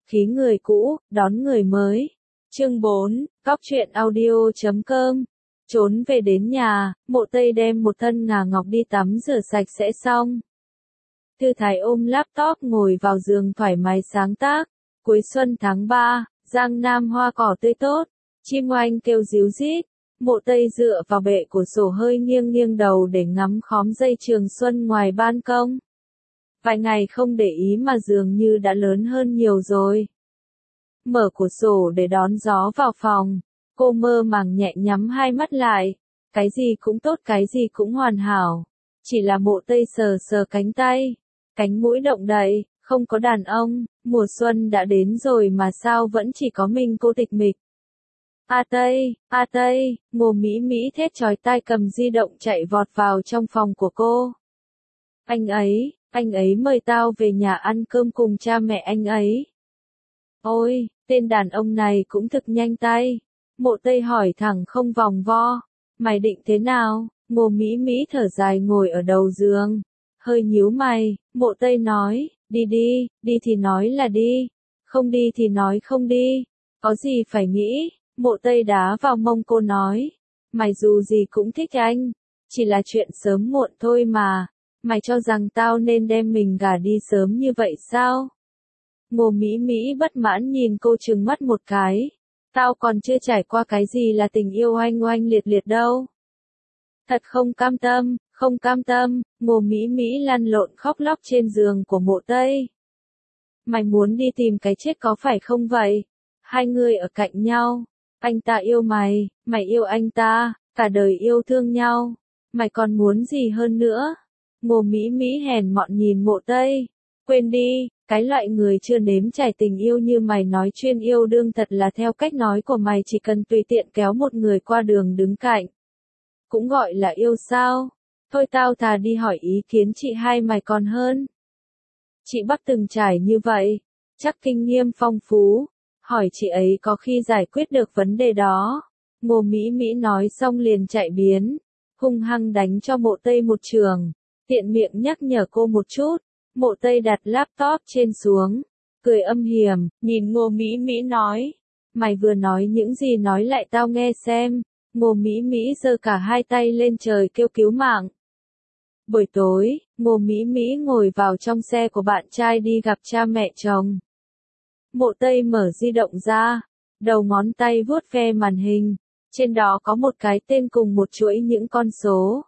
khí người cũ, đón người mới. Chương 4, Góc truyện audio.com. Trốn về đến nhà, Mộ Tây đem một thân ngà ngọc đi tắm rửa sạch sẽ xong. Thư Thái ôm laptop ngồi vào giường thoải mái sáng tác. Cuối xuân tháng 3, Giang Nam hoa cỏ tươi tốt, chim oanh kêu ríu rít. Mộ Tây dựa vào bệ cửa sổ hơi nghiêng nghiêng đầu để ngắm khóm dây trường xuân ngoài ban công. Vài ngày không để ý mà dường như đã lớn hơn nhiều rồi. Mở cửa sổ để đón gió vào phòng, cô mơ màng nhẹ nhắm hai mắt lại. Cái gì cũng tốt, cái gì cũng hoàn hảo. Chỉ là Mộ Tây sờ sờ cánh tay, cánh mũi động đậy, không có đàn ông. Mùa xuân đã đến rồi mà sao vẫn chỉ có mình cô tịch mịch. A Tây, Ngô Mỹ Mỹ thét chói tai cầm di động chạy vọt vào trong phòng của cô. Anh ấy mời tao về nhà ăn cơm cùng cha mẹ anh ấy. Ôi, tên đàn ông này cũng thực nhanh tay. Mộ Tây hỏi thẳng không vòng vo. Mày định thế nào? Ngô Mỹ Mỹ thở dài ngồi ở đầu giường. Hơi nhíu mày, Mộ Tây nói, đi thì nói là đi. Không đi thì nói không đi. Có gì phải nghĩ? Mộ Tây đá vào mông cô nói. Mày dù gì cũng thích anh. Chỉ là chuyện sớm muộn thôi mà. Mày cho rằng tao nên đem mình gả đi sớm như vậy sao? Ngô Mỹ Mỹ bất mãn nhìn cô trừng mắt một cái. Tao còn chưa trải qua cái gì là tình yêu oanh oanh liệt liệt đâu. Thật không cam tâm, Ngô Mỹ Mỹ lăn lộn khóc lóc trên giường của Mộ Tây. Mày muốn đi tìm cái chết có phải không vậy? Hai người ở cạnh nhau, anh ta yêu mày, mày yêu anh ta, cả đời yêu thương nhau. Mày còn muốn gì hơn nữa? Ngô Mỹ Mỹ hèn mọn nhìn Mộ Tây. Quên đi, cái loại người chưa nếm trải tình yêu như mày nói chuyên yêu đương thật là theo cách nói của mày chỉ cần tùy tiện kéo một người qua đường đứng cạnh. Cũng gọi là yêu sao? Thôi tao thà đi hỏi ý kiến chị hai mày còn hơn. Chị Bắc từng trải như vậy, chắc kinh nghiệm phong phú. Hỏi chị ấy có khi giải quyết được vấn đề đó. Ngô Mỹ Mỹ nói xong liền chạy biến, hung hăng đánh cho Mộ Tây một chưởng, tiện miệng nhắc nhở cô một chút. Mộ Tây đặt laptop trên xuống, cười âm hiểm, nhìn Ngô Mỹ Mỹ nói. Mày vừa nói những gì nói lại tao nghe xem. Ngô Mỹ Mỹ giơ cả hai tay lên trời kêu cứu mạng. Buổi tối, Ngô Mỹ Mỹ ngồi vào trong xe của bạn trai đi gặp cha mẹ chồng. Mộ Tây mở di động ra, đầu ngón tay vuốt ve màn hình, trên đó có một cái tên cùng một chuỗi những con số.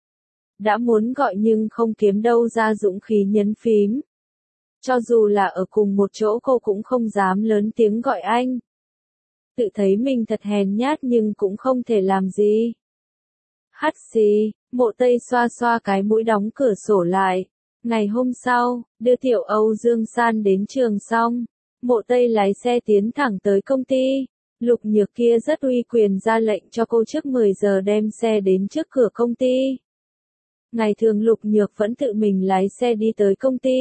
Đã muốn gọi nhưng không kiếm đâu ra dũng khí nhấn phím. Cho dù là ở cùng một chỗ cô cũng không dám lớn tiếng gọi anh. Tự thấy mình thật hèn nhát nhưng cũng không thể làm gì. Hắt xì, Mộ Tây xoa xoa cái mũi đóng cửa sổ lại. Ngày hôm sau, đưa Tiểu Âu Dương San đến trường xong, Mộ Tây lái xe tiến thẳng tới công ty. Lục Nhược kia rất uy quyền ra lệnh cho cô trước 10 giờ đem xe đến trước cửa công ty. Ngày thường Lục Nhược vẫn tự mình lái xe đi tới công ty.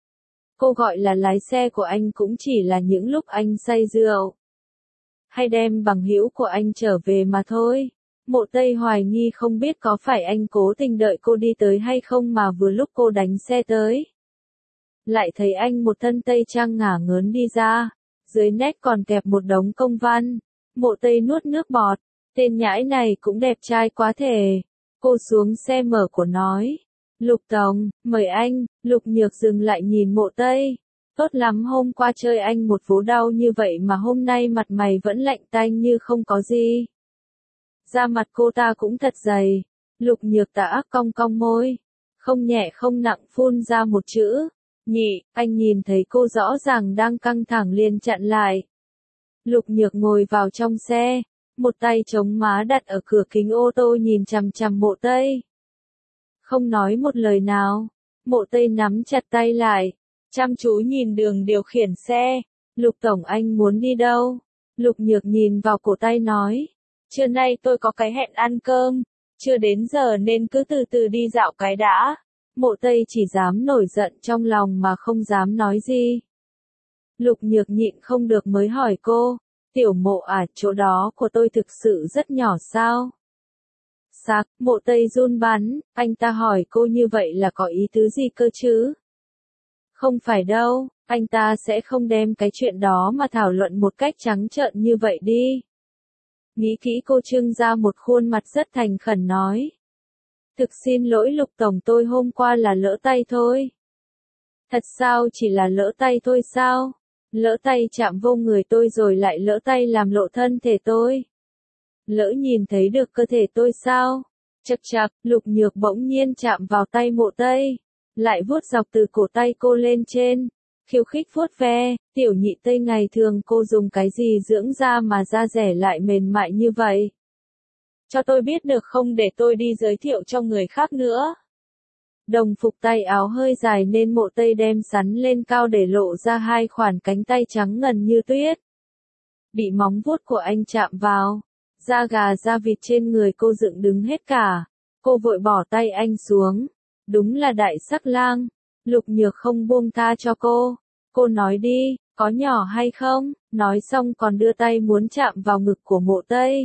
Cô gọi là lái xe của anh cũng chỉ là những lúc anh say rượu, hay đem bằng hữu của anh trở về mà thôi. Mộ Tây hoài nghi không biết có phải anh cố tình đợi cô đi tới hay không mà vừa lúc cô đánh xe tới. Lại thấy anh một thân tây trang ngả ngớn đi ra, dưới nét còn kẹp một đống công văn. Mộ Tây nuốt nước bọt, tên nhãi này cũng đẹp trai quá thể. Cô xuống xe mở cửa nói. Lục Tổng, mời anh. Lục Nhược dừng lại nhìn Mộ Tây. Tốt lắm, hôm qua chơi anh một vố đau như vậy mà hôm nay mặt mày vẫn lạnh tanh như không có gì. Da mặt cô ta cũng thật dày. Lục Nhược tà ác cong cong môi, không nhẹ không nặng phun ra một chữ. Nhị. Anh nhìn thấy cô rõ ràng đang căng thẳng liền chặn lại. Lục Nhược ngồi vào trong xe, một tay chống má đặt ở cửa kính ô tô nhìn chằm chằm Mộ Tây. Không nói một lời nào. Mộ Tây nắm chặt tay lại, chăm chú nhìn đường điều khiển xe. Lục Tổng, anh muốn đi đâu? Lục Nhược nhìn vào cổ tay nói. Trưa nay tôi có cái hẹn ăn cơm, chưa đến giờ nên cứ từ từ đi dạo cái đã. Mộ Tây chỉ dám nổi giận trong lòng mà không dám nói gì. Lục Nhược nhịn không được mới hỏi cô. Tiểu Mộ à, chỗ đó của tôi thực sự rất nhỏ sao? Sạc, Mộ Tây run bắn, anh ta hỏi cô như vậy là có ý tứ gì cơ chứ? Không phải đâu, anh ta sẽ không đem cái chuyện đó mà thảo luận một cách trắng trợn như vậy đi. Nghĩ kỹ cô trưng ra một khuôn mặt rất thành khẩn nói. Thực xin lỗi Lục Tổng, tôi hôm qua là lỡ tay thôi. Thật sao, chỉ là lỡ tay thôi sao? Lỡ tay chạm vô người tôi rồi lại lỡ tay làm lộ thân thể tôi. Lỡ nhìn thấy được cơ thể tôi sao? Chậc chậc, Lục Nhược bỗng nhiên chạm vào tay Mộ Tây, lại vuốt dọc từ cổ tay cô lên trên, khiêu khích vuốt ve. Tiểu Nhị Tây, ngày thường cô dùng cái gì dưỡng da mà da rẻ lại mềm mại như vậy? Cho tôi biết được không, để tôi đi giới thiệu cho người khác nữa. Đồng phục tay áo hơi dài nên Mộ Tây đem sắn lên cao để lộ ra hai khoản cánh tay trắng ngần như tuyết. Bị móng vuốt của anh chạm vào, da gà da vịt trên người cô dựng đứng hết cả. Cô vội bỏ tay anh xuống. Đúng là đại sắc lang. Lục Nhược không buông tha cho cô. Cô nói đi, có nhỏ hay không? Nói xong còn đưa tay muốn chạm vào ngực của Mộ Tây.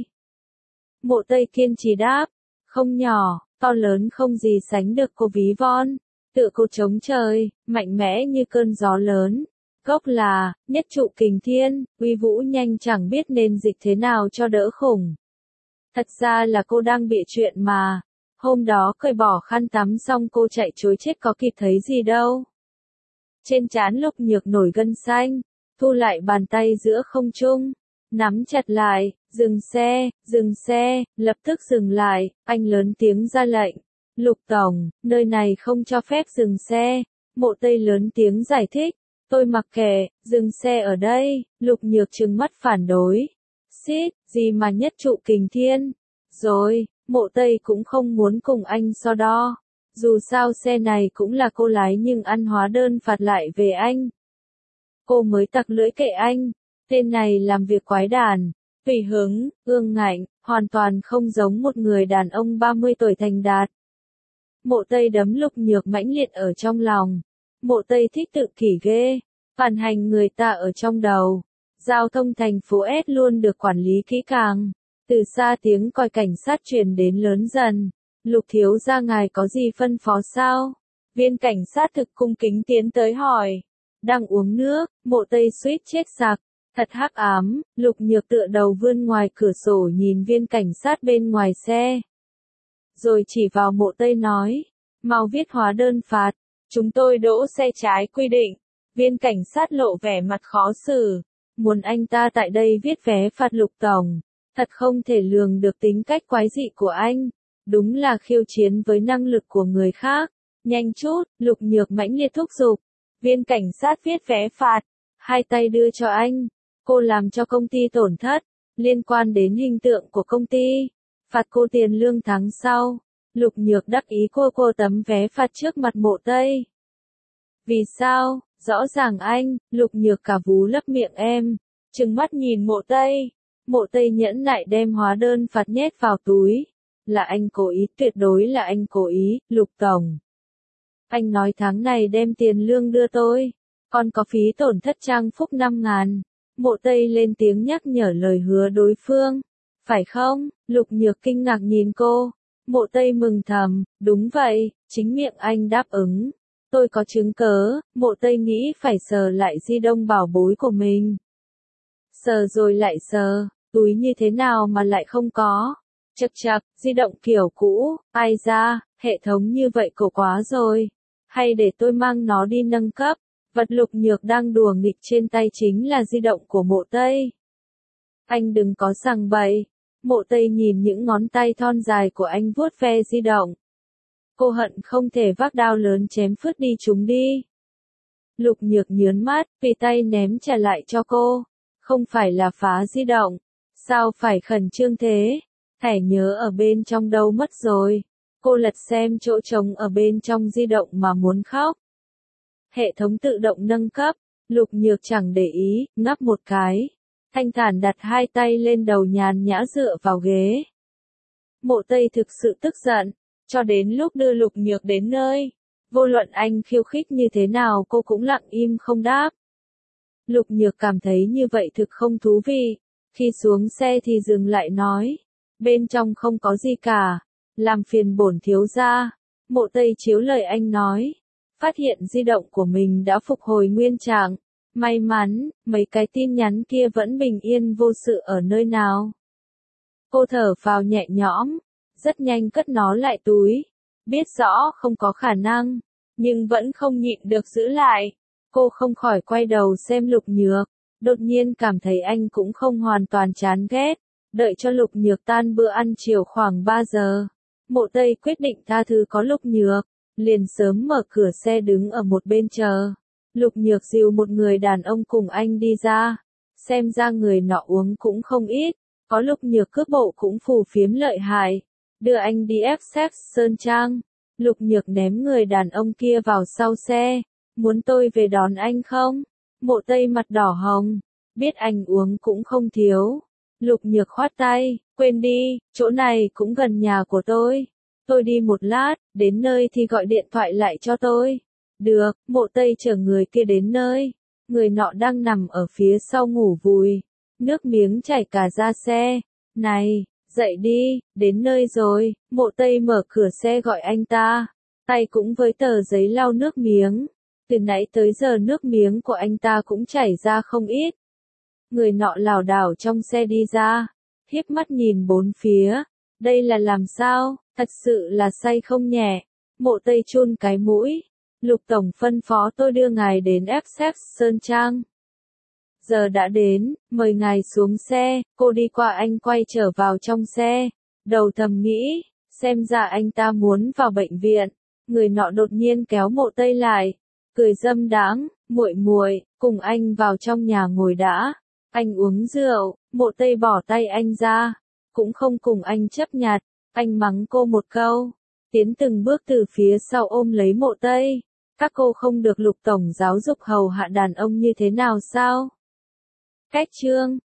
Mộ Tây kiên trì đáp, không nhỏ, to lớn không gì sánh được. Cô ví von, tự cô chống trời, mạnh mẽ như cơn gió lớn. Gốc là, nhất trụ kình thiên, uy vũ nhanh chẳng biết nên dịch thế nào cho đỡ khủng. Thật ra là cô đang bịa chuyện mà. Hôm đó cởi bỏ khăn tắm xong cô chạy trối chết có kịp thấy gì đâu. Trên trán Lục Nhược nổi gân xanh, thu lại bàn tay giữa không trung, nắm chặt lại, dừng xe, lập tức dừng lại, anh lớn tiếng ra lệnh. Lục Tổng, nơi này không cho phép dừng xe. Mộ Tây lớn tiếng giải thích, tôi mặc kệ, dừng xe ở đây. Lục Nhược trừng mắt phản đối. Xít, gì mà nhất trụ kình thiên. Rồi, Mộ Tây cũng không muốn cùng anh so đo. Dù sao xe này cũng là cô lái nhưng ăn hóa đơn phạt lại về anh. Cô mới tặc lưỡi kệ anh. Tên này làm việc quái đản, tùy hứng, ương ngạnh, hoàn toàn không giống một người đàn ông 30 tuổi thành đạt. Mộ Tây đấm Lục Nhược mãnh liệt ở trong lòng. Mộ Tây thích tự kỷ ghê, phản hành người ta ở trong đầu. Giao thông thành phố S luôn được quản lý kỹ càng. Từ xa tiếng còi cảnh sát truyền đến lớn dần. Lục thiếu gia, ngài có gì phân phó sao? Viên cảnh sát thực cung kính tiến tới hỏi. Đang uống nước. Mộ Tây suýt chết sặc. Thật hắc ám. Lục Nhược tựa đầu vươn ngoài cửa sổ nhìn viên cảnh sát bên ngoài xe. Rồi chỉ vào Mộ Tây nói. Mau viết hóa đơn phạt. Chúng tôi đỗ xe trái quy định. Viên cảnh sát lộ vẻ mặt khó xử. Muốn anh ta tại đây viết vé phạt Lục Tổng. Thật không thể lường được tính cách quái dị của anh. Đúng là khiêu chiến với năng lực của người khác. Nhanh chút, Lục Nhược mãnh liệt thúc giục. Viên cảnh sát viết vé phạt. Hai tay đưa cho anh. Cô làm cho công ty tổn thất. Liên quan đến hình tượng của công ty. Phạt cô tiền lương tháng sau. Lục Nhược đắc ý cô tấm vé phạt trước mặt Mộ Tây. Vì sao? Rõ ràng anh. Lục Nhược cả vú lấp miệng em. Trừng mắt nhìn Mộ Tây. Mộ Tây nhẫn nại đem hóa đơn phạt nhét vào túi. Là anh cố ý, tuyệt đối là anh cố ý, Lục Tổng. Anh nói tháng này đem tiền lương đưa tôi. Còn có phí tổn thất trang phúc 5.000. Mộ Tây lên tiếng nhắc nhở lời hứa đối phương. Phải không? Lục Nhược kinh ngạc nhìn cô. Mộ Tây mừng thầm, đúng vậy, chính miệng anh đáp ứng. Tôi có chứng cớ. Mộ Tây nghĩ phải sờ lại di động bảo bối của mình. Sờ rồi lại sờ, túi như thế nào mà lại không có. Chậc chậc, di động kiểu cũ, ai ra, hệ thống như vậy cổ quá rồi. Hay để tôi mang nó đi nâng cấp. Vật Lục Nhược đang đùa nghịch trên tay chính là di động của Mộ Tây. Anh đừng có sằng bậy. Mộ Tây nhìn những ngón tay thon dài của anh vuốt ve di động. Cô hận không thể vác đao lớn chém phứt đi chúng đi. Lục Nhược nhớn mắt, vì tay ném trả lại cho cô. Không phải là phá di động. Sao phải khẩn trương thế? Thẻ nhớ ở bên trong đâu mất rồi. Cô lật xem chỗ trống ở bên trong di động mà muốn khóc. Hệ thống tự động nâng cấp. Lục Nhược chẳng để ý, ngáp một cái. Thanh thản đặt hai tay lên đầu nhàn nhã dựa vào ghế. Mộ Tây thực sự tức giận. Cho đến lúc đưa Lục Nhược đến nơi. Vô luận anh khiêu khích như thế nào cô cũng lặng im không đáp. Lục Nhược cảm thấy như vậy thực không thú vị. Khi xuống xe thì dừng lại nói. Bên trong không có gì cả. Làm phiền bổn thiếu gia. Mộ Tây chiếu lời anh nói. phát hiện di động của mình đã phục hồi nguyên trạng. May mắn, mấy cái tin nhắn kia vẫn bình yên vô sự ở nơi nào. Cô thở phào nhẹ nhõm, rất nhanh cất nó lại túi. Biết rõ không có khả năng, nhưng vẫn không nhịn được giữ lại. Cô không khỏi quay đầu xem Lục Nhược, đột nhiên cảm thấy anh cũng không hoàn toàn chán ghét. Đợi cho Lục Nhược tan bữa ăn chiều khoảng 3 giờ. Mộ Tây quyết định tha thứ có Lục Nhược, liền sớm mở cửa xe đứng ở một bên chờ. Lục Nhược dìu một người đàn ông cùng anh đi ra. Xem ra người nọ uống cũng không ít, có Lục Nhược cướp bộ cũng phù phiếm lợi hại. Đưa anh đi ép sex Sơn Trang. Lục Nhược ném người đàn ông kia vào sau xe. Muốn tôi về đón anh không? Mộ Tây mặt đỏ hồng, biết anh uống cũng không thiếu. Lục Nhược khoát tay, quên đi, chỗ này cũng gần nhà của tôi. Tôi đi một lát, đến nơi thì gọi điện thoại lại cho tôi. Được, Mộ Tây chở người kia đến nơi. Người nọ đang nằm ở phía sau ngủ vùi. Nước miếng chảy cả ra xe. Này, dậy đi, đến nơi rồi. Mộ Tây mở cửa xe gọi anh ta. Tay cũng với tờ giấy lau nước miếng. Từ nãy tới giờ nước miếng của anh ta cũng chảy ra không ít. Người nọ lảo đảo trong xe đi ra, hiếp mắt nhìn bốn phía. Đây là làm sao, thật sự là say không nhẹ. Mộ Tây chun cái mũi. Lục Tổng phân phó tôi đưa ngài đến FX Sơn Trang. Giờ đã đến, mời ngài xuống xe. Cô đi qua anh quay trở vào trong xe. Đầu thầm nghĩ, xem ra anh ta muốn vào bệnh viện. Người nọ đột nhiên kéo Mộ Tây lại, cười dâm đãng, muội muội, cùng anh vào trong nhà ngồi đã. Anh uống rượu. Mộ Tây bỏ tay anh ra, cũng không cùng anh chấp nhặt. Anh mắng cô một câu, tiến từng bước từ phía sau ôm lấy Mộ Tây. Các cô không được Lục Tổng giáo dục hầu hạ đàn ông như thế nào sao? Cách chương